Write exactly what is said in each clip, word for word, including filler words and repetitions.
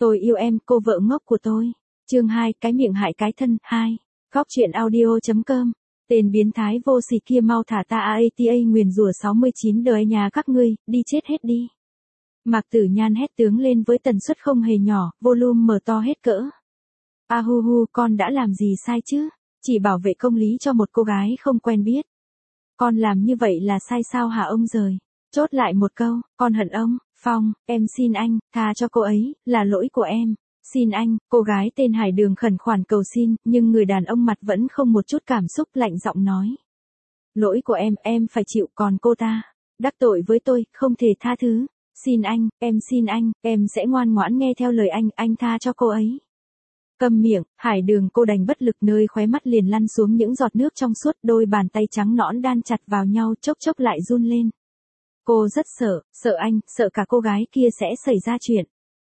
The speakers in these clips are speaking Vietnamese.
Tôi yêu em, cô vợ ngốc của tôi. Chương hai, cái miệng hại cái thân, hai. Góc truyện audio chấm com. Tên biến thái vô sỉ kia mau thả ta a ta nguyền rủa sáu mươi chín đời nhà các ngươi, đi chết hết đi. Mạc Tử Nhan hét tướng lên với tần suất không hề nhỏ, volume mở to hết cỡ. A hu hu, con đã làm gì sai chứ? Chỉ bảo vệ công lý cho một cô gái không quen biết. Con làm như vậy là sai sao hả ông giời? Chốt lại một câu, con hận ông. Phong, em xin anh, tha cho cô ấy, là lỗi của em. Xin anh, cô gái tên Hải Đường khẩn khoản cầu xin, nhưng người đàn ông mặt vẫn không một chút cảm xúc, lạnh giọng nói. Lỗi của em, em phải chịu, còn cô ta, đắc tội với tôi, không thể tha thứ. Xin anh, em xin anh, em sẽ ngoan ngoãn nghe theo lời anh, anh tha cho cô ấy. Câm miệng, Hải Đường cô đành bất lực, nơi khóe mắt liền lăn xuống những giọt nước trong suốt, đôi bàn tay trắng nõn đan chặt vào nhau, chốc chốc lại run lên. Cô rất sợ, sợ anh, sợ cả cô gái kia sẽ xảy ra chuyện.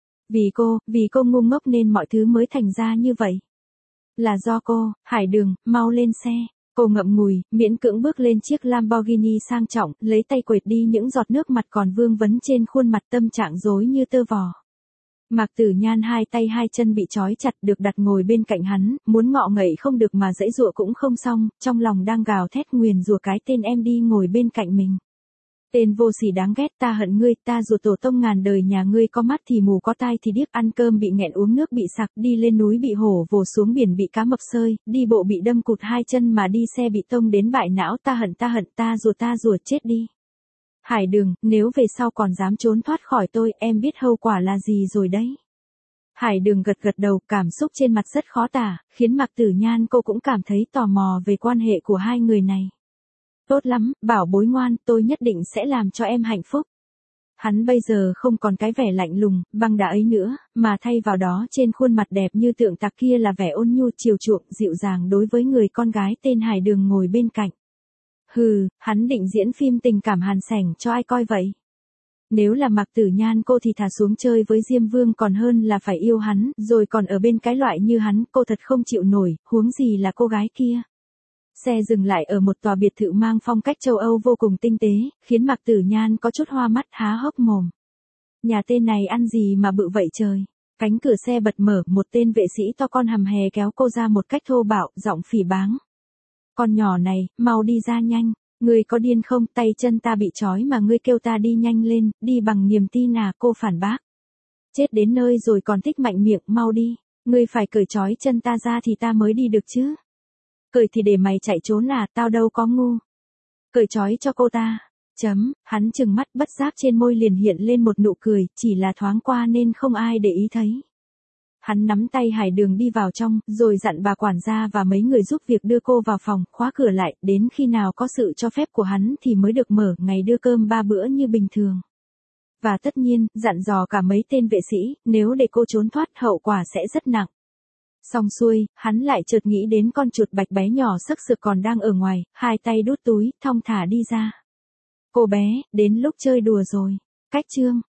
Vì cô, vì cô ngu ngốc nên mọi thứ mới thành ra như vậy. Là do cô. Hải Đường, mau lên xe. Cô ngậm ngùi, miễn cưỡng bước lên chiếc Lamborghini sang trọng, lấy tay quệt đi những giọt nước mặt còn vương vấn trên khuôn mặt, tâm trạng rối như tơ vò. Mạc Tử Nhan hai tay hai chân bị trói chặt, được đặt ngồi bên cạnh hắn, muốn ngọ ngậy không được mà giãy giụa cũng không xong, trong lòng đang gào thét nguyền rủa cái tên em đi ngồi bên cạnh mình. Tên vô sỉ đáng ghét, ta hận ngươi, ta rủa tổ tông ngàn đời nhà ngươi, có mắt thì mù có tai thì điếc, ăn cơm bị nghẹn uống nước bị sặc, đi lên núi bị hổ vồ xuống biển bị cá mập sơi, đi bộ bị đâm cụt hai chân mà đi xe bị tông đến bại não, ta hận ta hận ta rủa ta rủa chết đi. Hải Đường, nếu về sau còn dám trốn thoát khỏi tôi, em biết hậu quả là gì rồi đấy. Hải Đường gật gật đầu, cảm xúc trên mặt rất khó tả, khiến Mạc Tử Nhan cô cũng cảm thấy tò mò về quan hệ của hai người này. Tốt lắm, bảo bối ngoan, tôi nhất định sẽ làm cho em hạnh phúc. Hắn bây giờ không còn cái vẻ lạnh lùng, băng đá ấy nữa, mà thay vào đó trên khuôn mặt đẹp như tượng tạc kia là vẻ ôn nhu chiều chuộng, dịu dàng đối với người con gái tên Hải Đường ngồi bên cạnh. Hừ, hắn định diễn phim tình cảm hàn sảnh cho ai coi vậy? Nếu là Mạc Tử Nhan cô thì thả xuống chơi với Diêm Vương còn hơn là phải yêu hắn, rồi còn ở bên cái loại như hắn, cô thật không chịu nổi, huống gì là cô gái kia. Xe dừng lại ở một tòa biệt thự mang phong cách châu Âu vô cùng tinh tế, khiến Mạc Tử Nhan có chút hoa mắt há hốc mồm. Nhà tên này ăn gì mà bự vậy trời? Cánh cửa xe bật mở, một tên vệ sĩ to con hầm hè kéo cô ra một cách thô bạo, giọng phỉ báng. Con nhỏ này, mau đi ra nhanh, ngươi có điên không, tay chân ta bị trói mà ngươi kêu ta đi nhanh lên, đi bằng niềm tin à, cô phản bác. Chết đến nơi rồi còn thích mạnh miệng, mau đi, ngươi phải cởi trói chân ta ra thì ta mới đi được chứ. Cởi thì để mày chạy trốn à, tao đâu có ngu. Cởi trói cho cô ta. Chấm, hắn trừng mắt, bất giác trên môi liền hiện lên một nụ cười, chỉ là thoáng qua nên không ai để ý thấy. Hắn nắm tay Hải Đường đi vào trong, rồi dặn bà quản gia và mấy người giúp việc đưa cô vào phòng, khóa cửa lại, đến khi nào có sự cho phép của hắn thì mới được mở, ngày đưa cơm ba bữa như bình thường. Và tất nhiên, dặn dò cả mấy tên vệ sĩ, nếu để cô trốn thoát hậu quả sẽ rất nặng. Xong xuôi, hắn lại chợt nghĩ đến con chuột bạch bé nhỏ sức sực còn đang ở ngoài, hai tay đút túi, thong thả đi ra. Cô bé, đến lúc chơi đùa rồi. Cách chương.